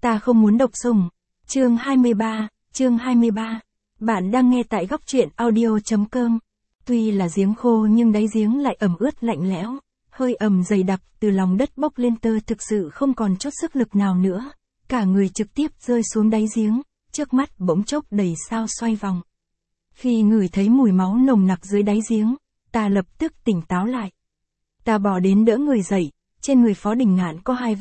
Ta không muốn đọc sủng. Chương 23. Bạn đang nghe tại góc truyện audio.com. Tuy là giếng khô nhưng đáy giếng lại ẩm ướt lạnh lẽo, hơi ẩm dày đặc từ lòng đất bốc lên, tơ thực sự không còn chút sức lực nào nữa. Cả người trực tiếp rơi xuống đáy giếng, trước mắt bỗng chốc đầy sao xoay vòng. Khi ngửi thấy mùi máu nồng nặc dưới đáy giếng, ta lập tức tỉnh táo lại. Ta bò đến đỡ người dậy, trên người Phó Đình Ngạn có 2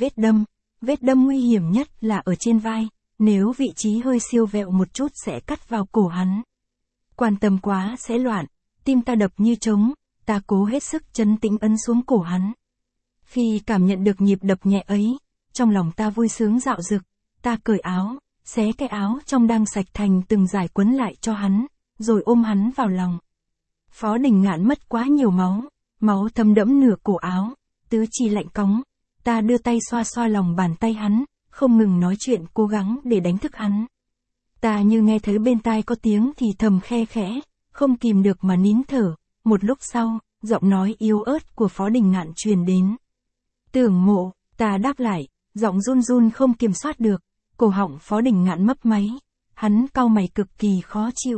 vết đâm nguy hiểm nhất là ở trên vai, nếu vị trí hơi siêu vẹo một chút sẽ cắt vào cổ hắn. Quan tâm quá sẽ loạn, tim ta đập như trống, ta cố hết sức trấn tĩnh ấn xuống cổ hắn. Khi cảm nhận được nhịp đập nhẹ ấy, trong lòng ta vui sướng dạo dực, ta cởi áo, xé cái áo trong đang sạch thành từng dải quấn lại cho hắn, rồi ôm hắn vào lòng. Phó Đình Ngạn mất quá nhiều máu thấm đẫm nửa cổ áo, tứ chi lạnh cóng. Ta đưa tay xoa xoa lòng bàn tay hắn, không ngừng nói chuyện cố gắng để đánh thức hắn. Ta như nghe thấy bên tai có tiếng thì thầm khe khẽ, không kìm được mà nín thở. Một lúc sau, giọng nói yếu ớt của Phó Đình Ngạn truyền đến. Tưởng Mộ, ta đáp lại, giọng run run không kiểm soát được. Cổ họng Phó Đình Ngạn mấp máy, hắn cau mày cực kỳ khó chịu.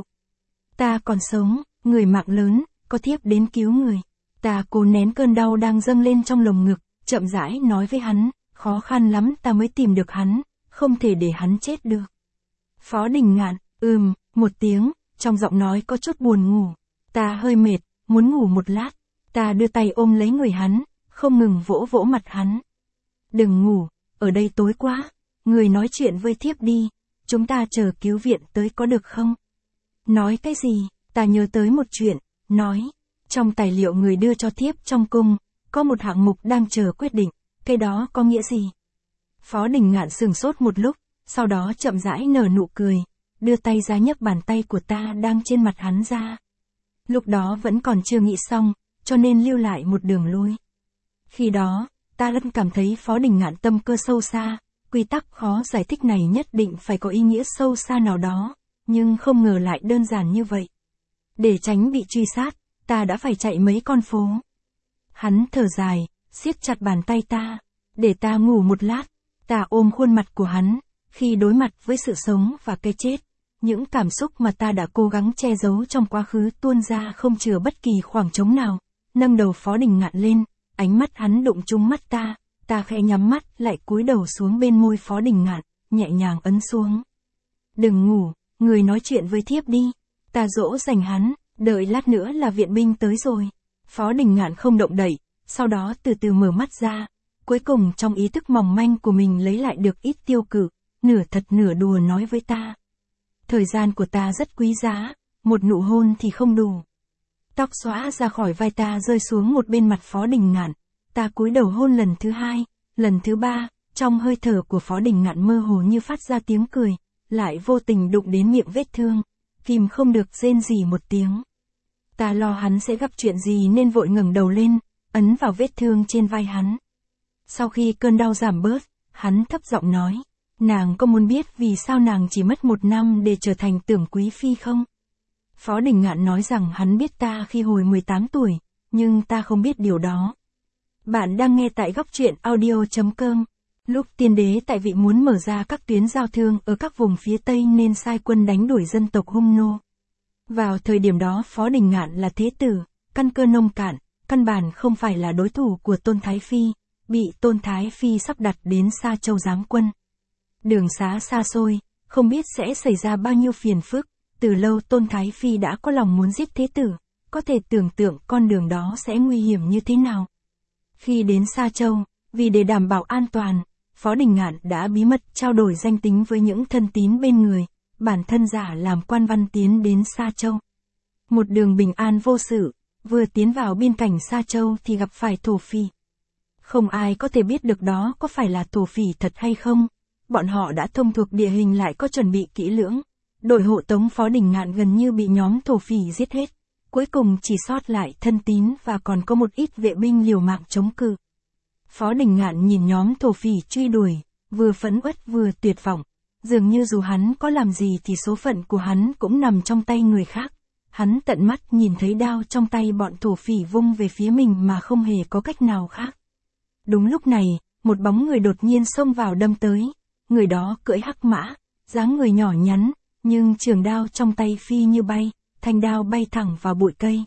Ta còn sống, người mạng lớn, có thiếp đến cứu người. Ta cố nén cơn đau đang dâng lên trong lồng ngực, chậm rãi nói với hắn, khó khăn lắm ta mới tìm được hắn, không thể để hắn chết được. Phó Đình Ngạn, một tiếng, trong giọng nói có chút buồn ngủ. Ta hơi mệt, muốn ngủ một lát. Ta đưa tay ôm lấy người hắn, không ngừng vỗ vỗ mặt hắn. Đừng ngủ, ở đây tối quá, người nói chuyện với thiếp đi, chúng ta chờ cứu viện tới có được không? Nói cái gì? Ta nhớ tới một chuyện, nói, trong tài liệu người đưa cho thiếp trong cung, có một hạng mục đang chờ quyết định, cái đó có nghĩa gì? Phó Đình Ngạn sửng sốt một lúc, sau đó chậm rãi nở nụ cười, đưa tay ra nhấc bàn tay của ta đang trên mặt hắn ra. Lúc đó vẫn còn chưa nghĩ xong, cho nên lưu lại một đường lui. Khi đó, ta vẫn cảm thấy Phó Đình Ngạn tâm cơ sâu xa, quy tắc khó giải thích này nhất định phải có ý nghĩa sâu xa nào đó, nhưng không ngờ lại đơn giản như vậy. Để tránh bị truy sát, ta đã phải chạy mấy con phố. Hắn thở dài, siết chặt bàn tay ta, để ta ngủ một lát. Ta ôm khuôn mặt của hắn, khi đối mặt với sự sống và cái chết, những cảm xúc mà ta đã cố gắng che giấu trong quá khứ tuôn ra không chừa bất kỳ khoảng trống nào. Nâng đầu Phó Đình Ngạn lên, ánh mắt hắn đụng trúng mắt ta, ta khẽ nhắm mắt lại cúi đầu xuống bên môi Phó Đình Ngạn, nhẹ nhàng ấn xuống. Đừng ngủ, người nói chuyện với thiếp đi. Ta dỗ dành hắn, đợi lát nữa là viện binh tới rồi. Phó Đình Ngạn không động đậy, sau đó từ từ mở mắt ra, cuối cùng trong ý thức mỏng manh của mình lấy lại được ít tiêu cự, nửa thật nửa đùa nói với ta. Thời gian của ta rất quý giá, một nụ hôn thì không đủ. Tóc xõa ra khỏi vai ta rơi xuống một bên mặt Phó Đình Ngạn, ta cúi đầu hôn lần thứ 2, lần thứ 3, trong hơi thở của Phó Đình Ngạn mơ hồ như phát ra tiếng cười, lại vô tình đụng đến miệng vết thương, kìm không được rên rỉ một tiếng. Ta lo hắn sẽ gặp chuyện gì nên vội ngẩng đầu lên, ấn vào vết thương trên vai hắn. Sau khi cơn đau giảm bớt, hắn thấp giọng nói, nàng có muốn biết vì sao nàng chỉ mất 1 năm để trở thành Tưởng Quý Phi không? Phó Đình Ngạn nói rằng hắn biết ta khi hồi 18 tuổi, nhưng ta không biết điều đó. Bạn đang nghe tại góc truyện audio.com. Lúc tiên đế tại vị muốn mở ra các tuyến giao thương ở các vùng phía Tây nên sai quân đánh đuổi dân tộc Hung Nô. Vào thời điểm đó Phó Đình Ngạn là thế tử, căn cơ nông cạn, căn bản không phải là đối thủ của Tôn Thái Phi, bị Tôn Thái Phi sắp đặt đến Sa Châu giáng quân. Đường xá xa xôi, không biết sẽ xảy ra bao nhiêu phiền phức, từ lâu Tôn Thái Phi đã có lòng muốn giết thế tử, có thể tưởng tượng con đường đó sẽ nguy hiểm như thế nào. Khi đến Sa Châu, vì để đảm bảo an toàn, Phó Đình Ngạn đã bí mật trao đổi danh tính với những thân tín bên người, bản thân giả làm quan văn tiến đến Sa Châu. Một đường bình an vô sự, vừa tiến vào biên cảnh Sa Châu thì gặp phải thổ phỉ. Không ai có thể biết được đó có phải là thổ phỉ thật hay không, bọn họ đã thông thuộc địa hình lại có chuẩn bị kỹ lưỡng. Đội hộ tống Phó Đình Ngạn gần như bị nhóm thổ phỉ giết hết, cuối cùng chỉ sót lại thân tín và còn có một ít vệ binh liều mạng chống cự. Phó Đình Ngạn nhìn nhóm thổ phỉ truy đuổi, vừa phẫn uất vừa tuyệt vọng, dường như dù hắn có làm gì thì số phận của hắn cũng nằm trong tay người khác. Hắn tận mắt nhìn thấy đao trong tay bọn thổ phỉ vung về phía mình mà không hề có cách nào khác. Đúng lúc này, một bóng người đột nhiên xông vào đâm tới. người đó cưỡi hắc mã, dáng người nhỏ nhắn, nhưng trường đao trong tay phi như bay, thanh đao bay thẳng vào bụi cây.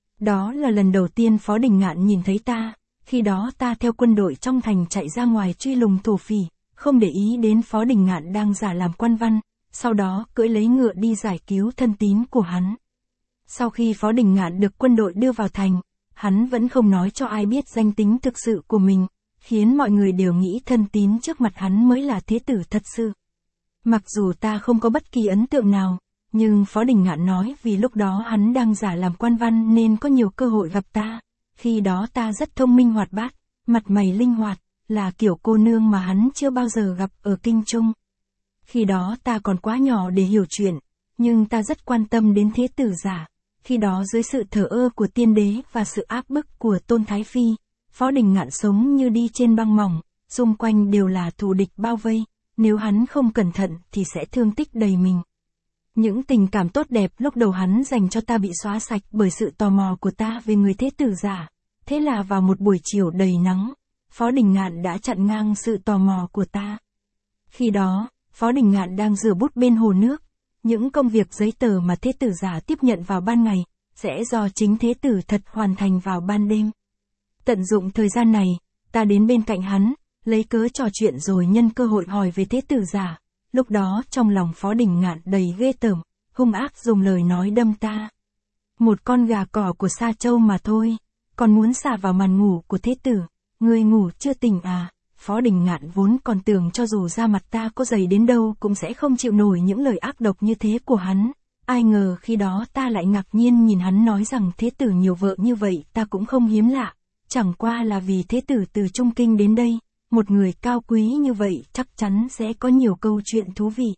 Đó là lần đầu tiên Phó Đình Ngạn nhìn thấy ta, khi đó ta theo quân đội trong thành chạy ra ngoài truy lùng thổ phỉ, không để ý đến Phó Đình Ngạn đang giả làm quan văn, sau đó cưỡi lấy ngựa đi giải cứu thân tín của hắn. Sau khi Phó Đình Ngạn được quân đội đưa vào thành, hắn vẫn không nói cho ai biết danh tính thực sự của mình, khiến mọi người đều nghĩ thân tín trước mặt hắn mới là thế tử thật sự. Mặc dù ta không có bất kỳ ấn tượng nào, nhưng Phó Đình Ngạn nói vì lúc đó hắn đang giả làm quan văn nên có nhiều cơ hội gặp ta. Khi đó ta rất thông minh hoạt bát, mặt mày linh hoạt, là kiểu cô nương mà hắn chưa bao giờ gặp ở Kinh Trung. Khi đó ta còn quá nhỏ để hiểu chuyện, nhưng ta rất quan tâm đến thế tử giả. Khi đó dưới sự thờ ơ của tiên đế và sự áp bức của Tôn Thái Phi, Phó Đình Ngạn sống như đi trên băng mỏng, xung quanh đều là thù địch bao vây, nếu hắn không cẩn thận thì sẽ thương tích đầy mình. Những tình cảm tốt đẹp lúc đầu hắn dành cho ta bị xóa sạch bởi sự tò mò của ta về người thế tử giả. Thế là vào một buổi chiều đầy nắng, Phó Đình Ngạn đã chặn ngang sự tò mò của ta. Khi đó, Phó Đình Ngạn đang rửa bút bên hồ nước. Những công việc giấy tờ mà thế tử giả tiếp nhận vào ban ngày, sẽ do chính thế tử thật hoàn thành vào ban đêm. Tận dụng thời gian này, ta đến bên cạnh hắn, lấy cớ trò chuyện rồi nhân cơ hội hỏi về thế tử giả. Lúc đó trong lòng Phó Đình Ngạn đầy ghê tởm, hung ác dùng lời nói đâm ta. Một con gà cỏ của Sa Châu mà thôi, còn muốn xả vào màn ngủ của thế tử, người ngủ chưa tỉnh à? Phó Đình Ngạn vốn còn tưởng cho dù da mặt ta có dày đến đâu cũng sẽ không chịu nổi những lời ác độc như thế của hắn. Ai ngờ khi đó ta lại ngạc nhiên nhìn hắn nói rằng thế tử nhiều vợ như vậy ta cũng không hiếm lạ. Chẳng qua là vì thế tử từ Trung Kinh đến đây, một người cao quý như vậy chắc chắn sẽ có nhiều câu chuyện thú vị.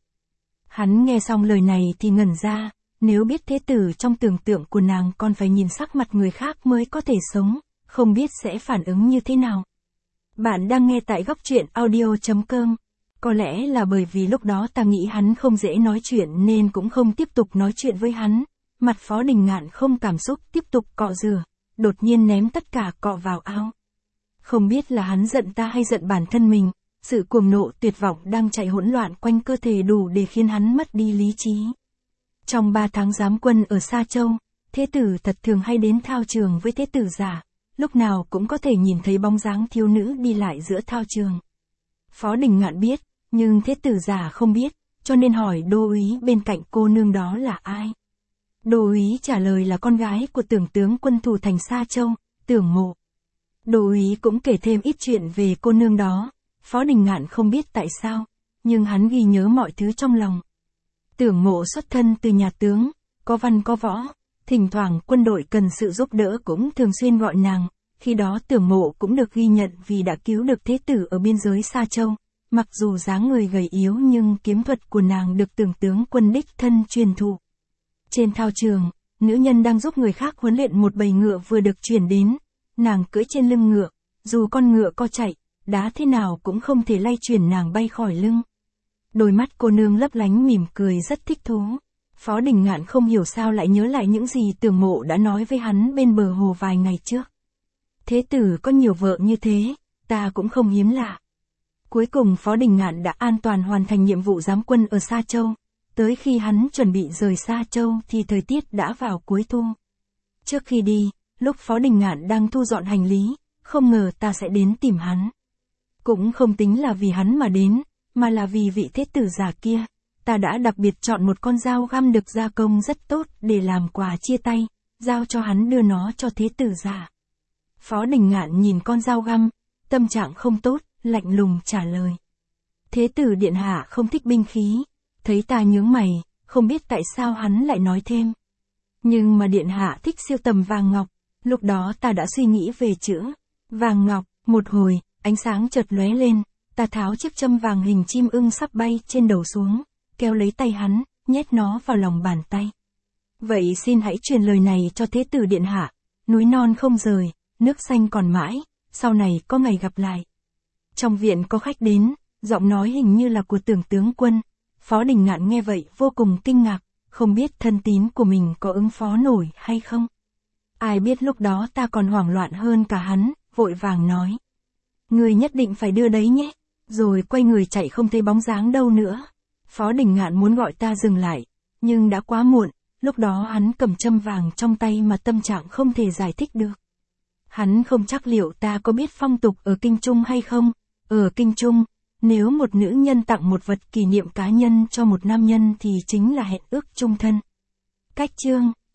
Hắn nghe xong lời này thì ngẩn ra, nếu biết thế tử trong tưởng tượng của nàng còn phải nhìn sắc mặt người khác mới có thể sống, không biết sẽ phản ứng như thế nào. Bạn đang nghe tại góc truyện audio.com. Có lẽ là bởi vì lúc đó ta nghĩ hắn không dễ nói chuyện nên cũng không tiếp tục nói chuyện với hắn. Mặt Phó Đình Ngạn không cảm xúc tiếp tục cọ rửa, đột nhiên ném tất cả cọ vào ao. Không biết là hắn giận ta hay giận bản thân mình, sự cuồng nộ tuyệt vọng đang chạy hỗn loạn quanh cơ thể đủ để khiến hắn mất đi lý trí. Trong 3 tháng giám quân ở Sa Châu, thế tử thật thường hay đến thao trường với thế tử giả, lúc nào cũng có thể nhìn thấy bóng dáng thiếu nữ đi lại giữa thao trường. Phó Đình Ngạn biết, nhưng thế tử giả không biết, cho nên hỏi đô úy bên cạnh cô nương đó là ai. Đô úy trả lời là con gái của tưởng tướng quân thủ thành Sa Châu, Tưởng Mộ. Đô úy cũng kể thêm ít chuyện về cô nương đó, Phó Đình Ngạn không biết tại sao, nhưng hắn ghi nhớ mọi thứ trong lòng. Tưởng Mộ xuất thân từ nhà tướng, có văn có võ, thỉnh thoảng quân đội cần sự giúp đỡ cũng thường xuyên gọi nàng, khi đó Tưởng Mộ cũng được ghi nhận vì đã cứu được thế tử ở biên giới Sa Châu. Mặc dù dáng người gầy yếu nhưng kiếm thuật của nàng được tưởng tướng quân đích thân truyền thụ. Trên thao trường, nữ nhân đang giúp người khác huấn luyện một bầy ngựa vừa được chuyển đến. Nàng cưỡi trên lưng ngựa, dù con ngựa co chạy, đá thế nào cũng không thể lay chuyển nàng bay khỏi lưng. Đôi mắt cô nương lấp lánh mỉm cười rất thích thú. Phó Đình Ngạn không hiểu sao lại nhớ lại những gì Tưởng Mộ đã nói với hắn bên bờ hồ vài ngày trước. Thế tử có nhiều vợ như thế, ta cũng không hiếm lạ. Cuối cùng Phó Đình Ngạn đã an toàn hoàn thành nhiệm vụ giám quân ở Sa Châu. Tới khi hắn chuẩn bị rời Sa Châu thì thời tiết đã vào cuối thu. Trước khi đi, lúc Phó Đình Ngạn đang thu dọn hành lý, không ngờ ta sẽ đến tìm hắn. Cũng không tính là vì hắn mà đến, mà là vì vị thế tử giả kia. Ta đã đặc biệt chọn một con dao găm được gia công rất tốt để làm quà chia tay, giao cho hắn đưa nó cho thế tử giả. Phó Đình Ngạn nhìn con dao găm, tâm trạng không tốt, lạnh lùng trả lời. Thế tử điện hạ không thích binh khí, thấy ta nhướng mày, không biết tại sao hắn lại nói thêm. Nhưng mà điện hạ thích siêu tầm vàng ngọc, lúc đó ta đã suy nghĩ về chữ vàng ngọc, một hồi, ánh sáng chợt lóe lên, ta tháo chiếc châm vàng hình chim ưng sắp bay trên đầu xuống, kéo lấy tay hắn, nhét nó vào lòng bàn tay. Vậy xin hãy truyền lời này cho thế tử điện hạ, núi non không rời, nước xanh còn mãi, sau này có ngày gặp lại. Trong viện có khách đến, giọng nói hình như là của tưởng tướng quân. Phó Đình Ngạn nghe vậy vô cùng kinh ngạc, không biết thân tín của mình có ứng phó nổi hay không. Ai biết lúc đó ta còn hoảng loạn hơn cả hắn, vội vàng nói. Người nhất định phải đưa đấy nhé, Rồi quay người chạy không thấy bóng dáng đâu nữa. Phó Đình Ngạn muốn gọi ta dừng lại, nhưng đã quá muộn, lúc đó hắn cầm châm vàng trong tay mà tâm trạng không thể giải thích được. Hắn không chắc liệu ta có biết phong tục ở Kinh Trung hay không. Ở Kinh Trung, nếu một nữ nhân tặng một vật kỷ niệm cá nhân cho một nam nhân thì chính là hẹn ước chung thân. Cách chương